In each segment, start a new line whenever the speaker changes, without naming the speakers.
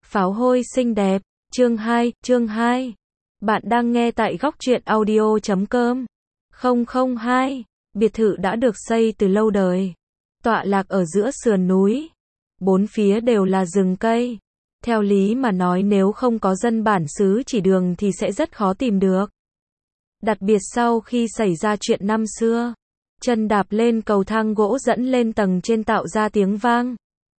Pháo hôi xinh đẹp, chương 2. Bạn đang nghe tại góc truyện audio.com. 002. Biệt thự đã được xây từ lâu đời. Tọa lạc ở giữa sườn núi. Bốn phía đều là rừng cây. Theo lý mà nói nếu không có dân bản xứ chỉ đường thì sẽ rất khó tìm được. Đặc biệt sau khi xảy ra chuyện năm xưa. Chân đạp lên cầu thang gỗ dẫn lên tầng trên tạo ra tiếng vang.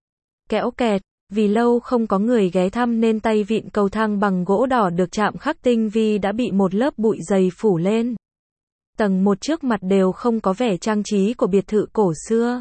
Kẽo kẹt. Vì lâu không có người ghé thăm nên tay vịn cầu thang bằng gỗ đỏ được chạm khắc tinh vi đã bị một lớp bụi dày phủ lên. Tầng 1 trước mặt đều không có vẻ trang trí của biệt thự cổ xưa.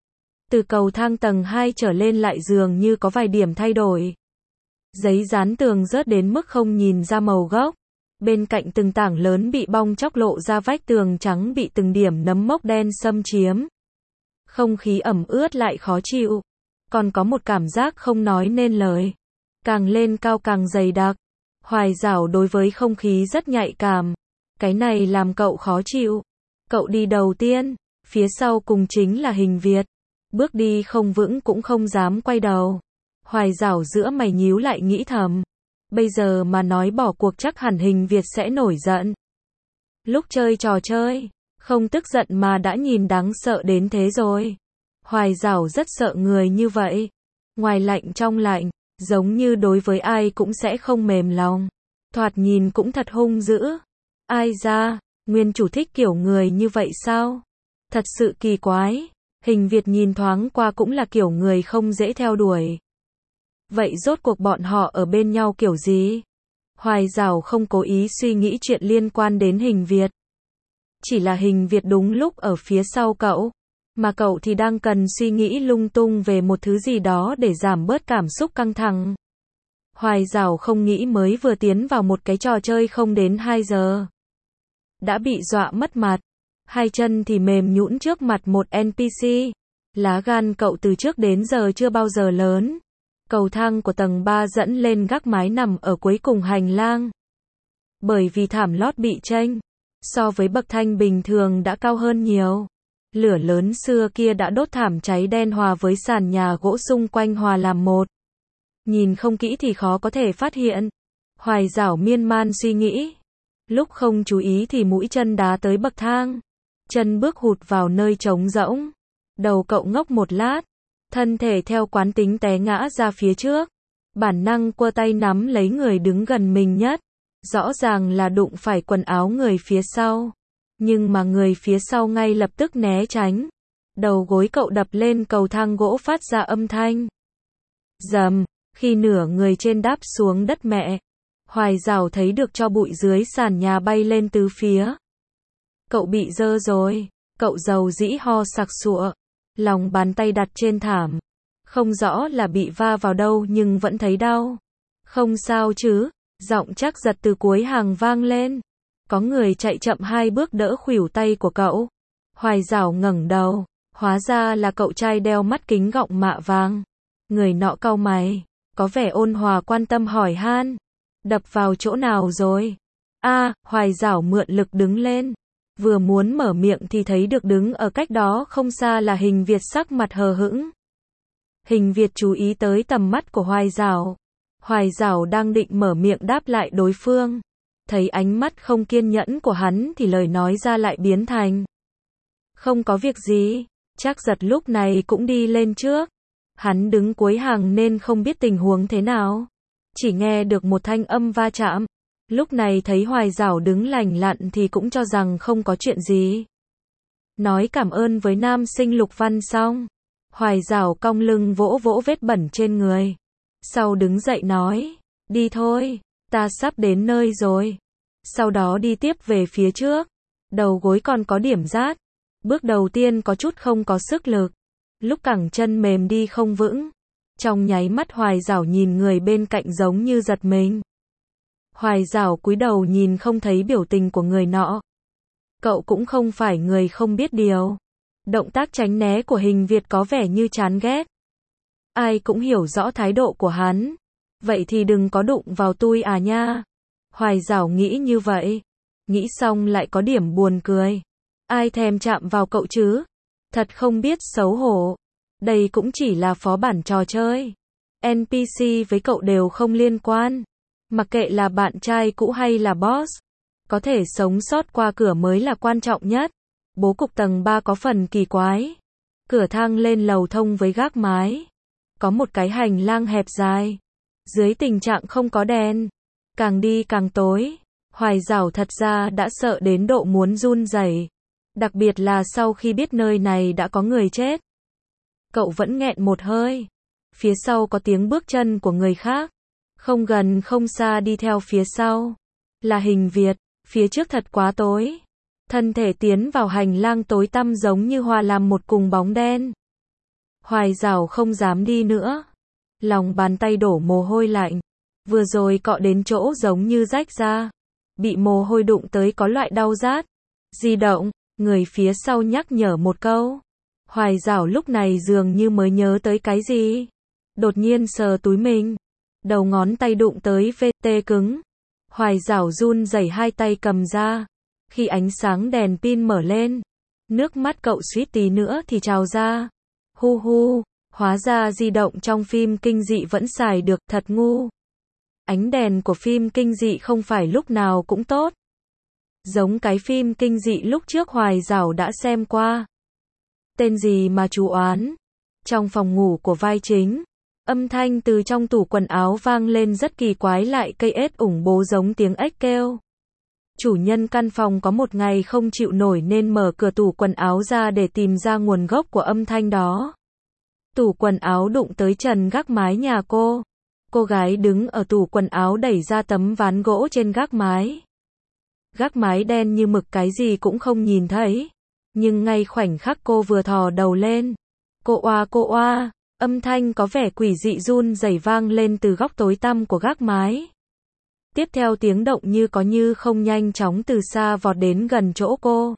Từ cầu thang tầng 2 trở lên lại dường như có vài điểm thay đổi. Giấy dán tường rớt đến mức không nhìn ra màu gốc. Bên cạnh từng tảng lớn bị bong chóc lộ ra vách tường trắng bị từng điểm nấm mốc đen xâm chiếm. Không khí ẩm ướt lại khó chịu. Còn có một cảm giác không nói nên lời. Càng lên cao càng dày đặc. Hoài Giảo đối với không khí rất nhạy cảm. Cái này làm cậu khó chịu. Cậu đi đầu tiên, phía sau cùng chính là Hình Việt. Bước đi không vững cũng không dám quay đầu. Hoài Giảo giữa mày nhíu lại nghĩ thầm. Bây giờ mà nói bỏ cuộc chắc hẳn Hình Việt sẽ nổi giận. Lúc chơi trò chơi, không tức giận mà đã nhìn đáng sợ đến thế rồi. Hoài Giảo rất sợ người như vậy. Ngoài lạnh trong lạnh, giống như đối với ai cũng sẽ không mềm lòng. Thoạt nhìn cũng thật hung dữ. Ai ra, nguyên chủ thích kiểu người như vậy sao? Thật sự kỳ quái. Hình Việt nhìn thoáng qua cũng là kiểu người không dễ theo đuổi. Vậy rốt cuộc bọn họ ở bên nhau kiểu gì? Hoài Giảo không cố ý suy nghĩ chuyện liên quan đến Hình Việt. Chỉ là Hình Việt đúng lúc ở phía sau cậu. Mà cậu thì đang cần suy nghĩ lung tung về một thứ gì đó để giảm bớt cảm xúc căng thẳng. Hoài Giảo không nghĩ mới vừa tiến vào một cái trò chơi không đến 2 giờ. Đã bị dọa mất mặt. Hai chân thì mềm nhũn trước mặt một NPC. Lá gan cậu từ trước đến giờ chưa bao giờ lớn. Cầu thang của tầng 3 dẫn lên gác mái nằm ở cuối cùng hành lang. Bởi vì thảm lót bị chênh, so với bậc thang bình thường đã cao hơn nhiều. Lửa lớn xưa kia đã đốt thảm cháy đen hòa với sàn nhà gỗ xung quanh hòa làm một. Nhìn không kỹ thì khó có thể phát hiện. Hoài Giảo miên man suy nghĩ. Lúc không chú ý thì mũi chân đá tới bậc thang. Chân bước hụt vào nơi trống rỗng. Đầu cậu ngốc một lát. Thân thể theo quán tính té ngã ra phía trước. Bản năng quơ tay nắm lấy người đứng gần mình nhất. Rõ ràng là đụng phải quần áo người phía sau. Nhưng mà người phía sau ngay lập tức né tránh. Đầu gối cậu đập lên cầu thang gỗ phát ra âm thanh. Rầm, khi nửa người trên đáp xuống đất mẹ. Hoài Giảo thấy được cho bụi dưới sàn nhà bay lên tứ phía. Cậu bị dơ rồi. Cậu dầu dĩ ho sặc sụa. Lòng bàn tay đặt trên thảm. Không rõ là bị va vào đâu nhưng vẫn thấy đau. Không sao chứ, giọng chắc giật từ cuối hàng vang lên. Có người chạy chậm 2 bước đỡ khuỷu tay của cậu. Hoài Giảo ngẩng đầu, hóa ra là cậu trai đeo mắt kính gọng mạ vàng. Người nọ cau mày, có vẻ ôn hòa quan tâm hỏi han. Đập vào chỗ nào rồi? Hoài Giảo mượn lực đứng lên. Vừa muốn mở miệng thì thấy được đứng ở cách đó không xa là Hình Việt sắc mặt hờ hững. Hình Việt chú ý tới tầm mắt của Hoài Giảo. Hoài Giảo đang định mở miệng đáp lại đối phương. Thấy ánh mắt không kiên nhẫn của hắn thì lời nói ra lại biến thành. Không có việc gì, chắc giật lúc này cũng đi lên trước. Hắn đứng cuối hàng nên không biết tình huống thế nào. Chỉ nghe được một thanh âm va chạm. Lúc này thấy Hoài Giảo đứng lành lặn thì cũng cho rằng không có chuyện gì. Nói cảm ơn với nam sinh Lục Văn xong. Hoài Giảo cong lưng vỗ vỗ vết bẩn trên người. Sau đứng dậy nói, đi thôi, ta sắp đến nơi rồi. Sau đó đi tiếp về phía trước. Đầu gối còn có điểm rát. Bước đầu tiên có chút không có sức lực. Lúc cẳng chân mềm đi không vững. Trong nháy mắt Hoài Giảo nhìn người bên cạnh giống như giật mình. Hoài Giảo cúi đầu nhìn không thấy biểu tình của người nọ. Cậu cũng không phải người không biết điều. Động tác tránh né của Hình Việt có vẻ như chán ghét. Ai cũng hiểu rõ thái độ của hắn. Vậy thì đừng có đụng vào tôi à nha. Hoài Giảo nghĩ như vậy. Nghĩ xong lại có điểm buồn cười. Ai thèm chạm vào cậu chứ? Thật không biết xấu hổ. Đây cũng chỉ là phó bản trò chơi. NPC với cậu đều không liên quan. Mặc kệ là bạn trai cũ hay là boss. Có thể sống sót qua cửa mới là quan trọng nhất. Bố cục tầng 3 có phần kỳ quái. Cửa thang lên lầu thông với gác mái. Có một cái hành lang hẹp dài. Dưới tình trạng không có đèn. Càng đi càng tối. Hoài Giảo thật ra đã sợ đến độ muốn run rẩy. Đặc biệt là sau khi biết nơi này đã có người chết. Cậu vẫn nghẹn một hơi. Phía sau có tiếng bước chân của người khác. Không gần không xa đi theo phía sau. Là Hình Việt. Phía trước thật quá tối. Thân thể tiến vào hành lang tối tăm giống như hòa làm một cùng bóng đen. Hoài Giảo không dám đi nữa. Lòng bàn tay đổ mồ hôi lạnh. Vừa rồi cọ đến chỗ giống như rách ra. Bị mồ hôi đụng tới có loại đau rát. Di động, người phía sau nhắc nhở một câu. Hoài Giảo lúc này dường như mới nhớ tới cái gì. Đột nhiên sờ túi mình. Đầu ngón tay đụng tới VT cứng. Hoài Giảo run rẩy hai tay cầm ra. Khi ánh sáng đèn pin mở lên, nước mắt cậu suýt tí nữa thì trào ra. Hu hu, hóa ra di động trong phim kinh dị vẫn xài được, thật ngu. Ánh đèn của phim kinh dị không phải lúc nào cũng tốt. Giống cái phim kinh dị lúc trước Hoài Giảo đã xem qua. Tên gì mà chú oán? Trong phòng ngủ của vai chính, âm thanh từ trong tủ quần áo vang lên rất kỳ quái, lại cây ếch ủng bố giống tiếng ếch kêu. Chủ nhân căn phòng có một ngày không chịu nổi nên mở cửa tủ quần áo ra để tìm ra nguồn gốc của âm thanh đó. Tủ quần áo đụng tới trần gác mái nhà cô. Cô gái đứng ở tủ quần áo đẩy ra tấm ván gỗ trên gác mái. Gác mái đen như mực, cái gì cũng không nhìn thấy. Nhưng ngay khoảnh khắc cô vừa thò đầu lên, cô oa, âm thanh có vẻ quỷ dị run rẩy vang lên từ góc tối tăm của gác mái. Tiếp theo tiếng động như có như không nhanh chóng từ xa vọt đến gần chỗ cô.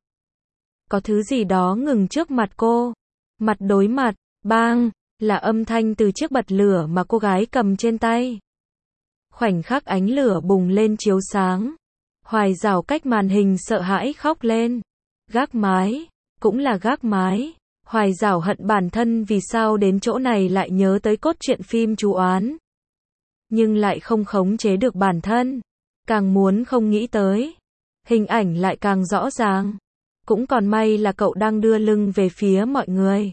Có thứ gì đó ngừng trước mặt cô. Mặt đối mặt, bang, là âm thanh từ chiếc bật lửa mà cô gái cầm trên tay. Khoảnh khắc ánh lửa bùng lên chiếu sáng. Hoài Giảo cách màn hình sợ hãi khóc lên. Gác mái, cũng là gác mái. Hoài Giảo hận bản thân vì sao đến chỗ này lại nhớ tới cốt truyện phim chú oán. Nhưng lại không khống chế được bản thân. Càng muốn không nghĩ tới. Hình ảnh lại càng rõ ràng. Cũng còn may là cậu đang đưa lưng về phía mọi người.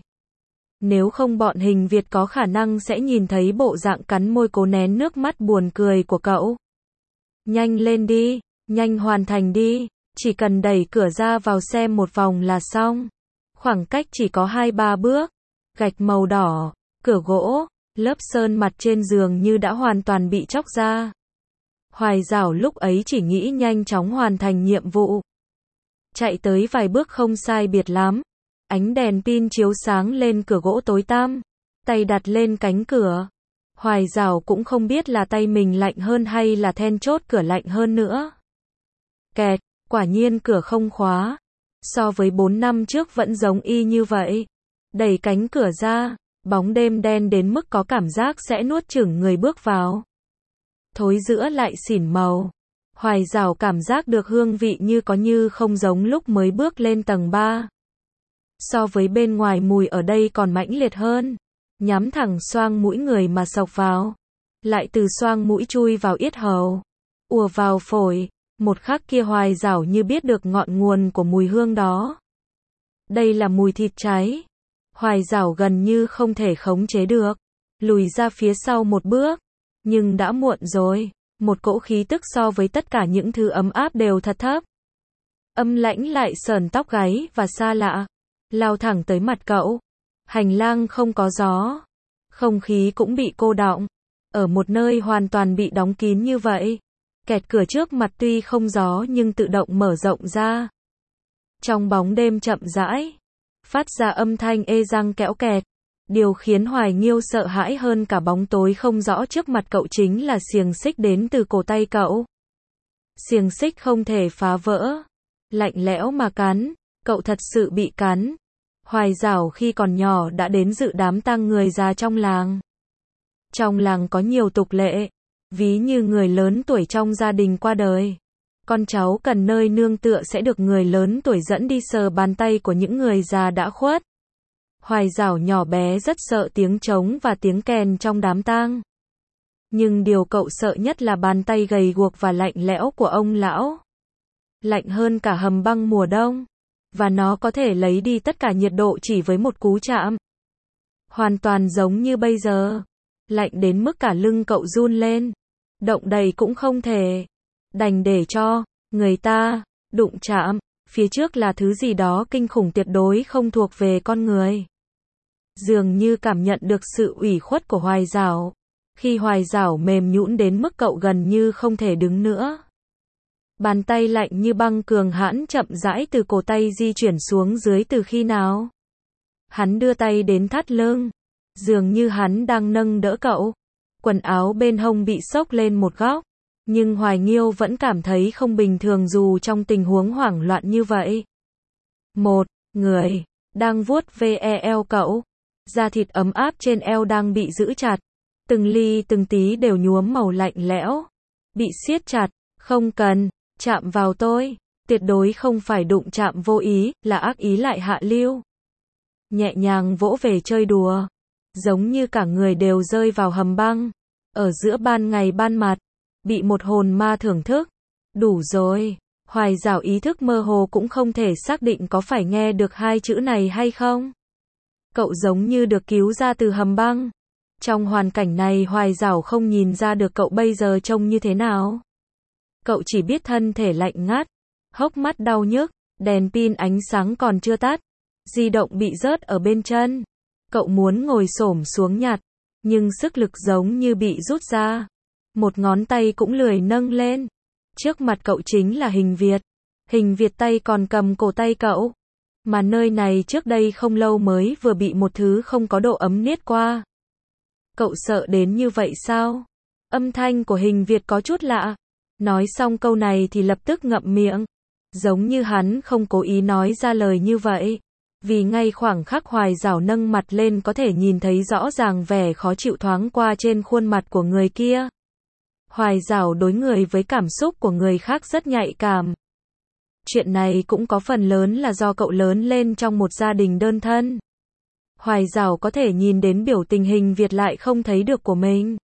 Nếu không bọn Hình Việt có khả năng sẽ nhìn thấy bộ dạng cắn môi cố nén nước mắt buồn cười của cậu. Nhanh lên đi, nhanh hoàn thành đi. Chỉ cần đẩy cửa ra vào xem một vòng là xong. Khoảng cách chỉ có 2-3 bước. Gạch màu đỏ, cửa gỗ, lớp sơn mặt trên giường như đã hoàn toàn bị chóc ra. Hoài Giảo lúc ấy chỉ nghĩ nhanh chóng hoàn thành nhiệm vụ. Chạy tới vài bước không sai biệt lắm. Ánh đèn pin chiếu sáng lên cửa gỗ tối tăm. Tay đặt lên cánh cửa. Hoài Giảo cũng không biết là tay mình lạnh hơn hay là then chốt cửa lạnh hơn nữa. Kẹt, quả nhiên cửa không khóa. So với 4 năm trước vẫn giống y như vậy. Đẩy cánh cửa ra, bóng đêm đen đến mức có cảm giác sẽ nuốt chửng người bước vào. Thối giữa lại xỉn màu. Hoài Giảo cảm giác được hương vị như có như không giống lúc mới bước lên tầng 3. So với bên ngoài mùi ở đây còn mãnh liệt hơn. Nhắm thẳng xoang mũi người mà xộc vào. Lại từ xoang mũi chui vào yết hầu. Ùa vào phổi. Một khắc kia Hoài Giảo như biết được ngọn nguồn của mùi hương đó. Đây là mùi thịt cháy. Hoài Giảo gần như không thể khống chế được. Lùi ra phía sau một bước. Nhưng đã muộn rồi. Một cỗ khí tức so với tất cả những thứ ấm áp đều thật thấp. Âm lãnh lại sờn tóc gáy và xa lạ. Lao thẳng tới mặt cậu. Hành lang không có gió. Không khí cũng bị cô đọng. Ở một nơi hoàn toàn bị đóng kín như vậy. Kẹt cửa trước mặt tuy không gió nhưng tự động mở rộng ra. Trong bóng đêm chậm rãi. Phát ra âm thanh ê răng kẽo kẹt. Điều khiến Hoài Nghiêu sợ hãi hơn cả bóng tối không rõ trước mặt cậu chính là xiềng xích đến từ cổ tay cậu. Xiềng xích không thể phá vỡ. Lạnh lẽo mà cắn. Cậu thật sự bị cắn. Hoài Giảo khi còn nhỏ đã đến dự đám tang người già trong làng. Trong làng có nhiều tục lệ. Ví như người lớn tuổi trong gia đình qua đời. Con cháu cần nơi nương tựa sẽ được người lớn tuổi dẫn đi sờ bàn tay của những người già đã khuất. Hoài Giảo nhỏ bé rất sợ tiếng trống và tiếng kèn trong đám tang. Nhưng điều cậu sợ nhất là bàn tay gầy guộc và lạnh lẽo của ông lão. Lạnh hơn cả hầm băng mùa đông. Và nó có thể lấy đi tất cả nhiệt độ chỉ với một cú chạm. Hoàn toàn giống như bây giờ. Lạnh đến mức cả lưng cậu run lên. Động đậy cũng không thể. Đành để cho người ta đụng chạm. Phía trước là thứ gì đó kinh khủng tuyệt đối không thuộc về con người. Dường như cảm nhận được sự ủy khuất của Hoài Giảo. Khi Hoài Giảo mềm nhũn đến mức cậu gần như không thể đứng nữa. Bàn tay lạnh như băng cường hãn chậm rãi từ cổ tay di chuyển xuống dưới từ khi nào. Hắn đưa tay đến thắt lưng. Dường như hắn đang nâng đỡ cậu. Quần áo bên hông bị xốc lên một góc. Nhưng Hoài Nghiêu vẫn cảm thấy không bình thường dù trong tình huống hoảng loạn như vậy. Một người đang vuốt ve eo cậu. Da thịt ấm áp trên eo đang bị giữ chặt. Từng ly từng tí đều nhuốm màu lạnh lẽo. Bị siết chặt. Không cần chạm vào tôi. Tuyệt đối không phải đụng chạm vô ý, là ác ý lại hạ lưu. Nhẹ nhàng vỗ về chơi đùa. Giống như cả người đều rơi vào hầm băng. Ở giữa ban ngày ban mặt. Bị một hồn ma thưởng thức. Đủ rồi. Hoài Giảo ý thức mơ hồ cũng không thể xác định có phải nghe được hai chữ này hay không. Cậu giống như được cứu ra từ hầm băng. Trong hoàn cảnh này Hoài Giảo không nhìn ra được cậu bây giờ trông như thế nào. Cậu chỉ biết thân thể lạnh ngắt. Hốc mắt đau nhức. Đèn pin ánh sáng còn chưa tắt. Di động bị rớt ở bên chân. Cậu muốn ngồi xổm xuống nhặt. Nhưng sức lực giống như bị rút ra. Một ngón tay cũng lười nâng lên. Trước mặt cậu chính là Hình Việt. Hình Việt tay còn cầm cổ tay cậu. Mà nơi này trước đây không lâu mới vừa bị một thứ không có độ ấm niết qua. Cậu sợ đến như vậy sao? Âm thanh của Hình Việt có chút lạ. Nói xong câu này thì lập tức ngậm miệng. Giống như hắn không cố ý nói ra lời như vậy. Vì ngay khoảng khắc Hoài Giảo nâng mặt lên có thể nhìn thấy rõ ràng vẻ khó chịu thoáng qua trên khuôn mặt của người kia. Hoài Giảo đối người với cảm xúc của người khác rất nhạy cảm. Chuyện này cũng có phần lớn là do cậu lớn lên trong một gia đình đơn thân. Hoài Giảo có thể nhìn đến biểu tình Hình Việt lại không thấy được của mình.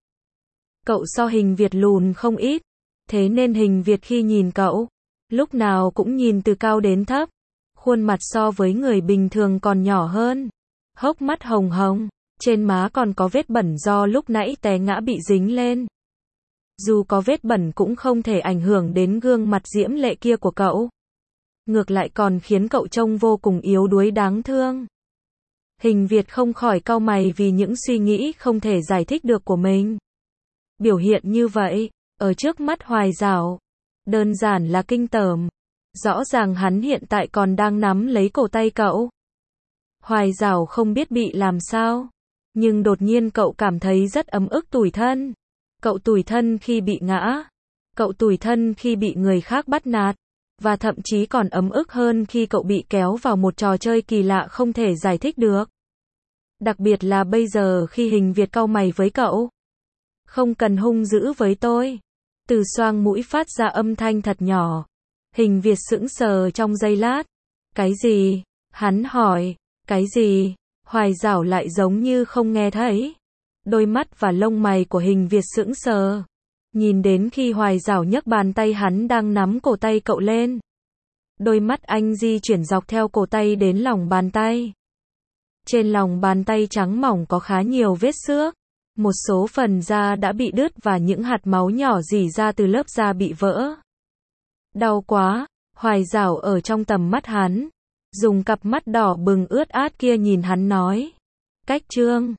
Cậu so Hình Việt lùn không ít. Thế nên Hình Việt khi nhìn cậu, lúc nào cũng nhìn từ cao đến thấp. Khuôn mặt so với người bình thường còn nhỏ hơn. Hốc mắt hồng hồng. Trên má còn có vết bẩn do lúc nãy té ngã bị dính lên. Dù có vết bẩn cũng không thể ảnh hưởng đến gương mặt diễm lệ kia của cậu. Ngược lại còn khiến cậu trông vô cùng yếu đuối đáng thương. Hình Việt không khỏi cau mày vì những suy nghĩ không thể giải thích được của mình. Biểu hiện như vậy, ở trước mắt Hoài Giảo, đơn giản là kinh tởm. Rõ ràng hắn hiện tại còn đang nắm lấy cổ tay cậu. Hoài Giảo không biết bị làm sao. Nhưng đột nhiên cậu cảm thấy rất ấm ức tủi thân. Cậu tủi thân khi bị ngã. Cậu tủi thân khi bị người khác bắt nạt. Và thậm chí còn ấm ức hơn khi cậu bị kéo vào một trò chơi kỳ lạ không thể giải thích được. Đặc biệt là bây giờ khi Hình Việt cau mày với cậu. Không cần hung dữ với tôi. Từ xoang mũi phát ra âm thanh thật nhỏ. Hình Việt sững sờ trong giây lát. Cái gì? Hắn hỏi. Cái gì? Hoài Giảo lại giống như không nghe thấy. Đôi mắt và lông mày của Hình Việt sững sờ. Nhìn đến khi Hoài Giảo nhấc bàn tay hắn đang nắm cổ tay cậu lên. Đôi mắt anh di chuyển dọc theo cổ tay đến lòng bàn tay. Trên lòng bàn tay trắng mỏng có khá nhiều vết xước. Một số phần da đã bị đứt và những hạt máu nhỏ rỉ ra từ lớp da bị vỡ. Đau quá, Hoài Giảo ở trong tầm mắt hắn. Dùng cặp mắt đỏ bừng ướt át kia nhìn hắn nói. Cách Trương.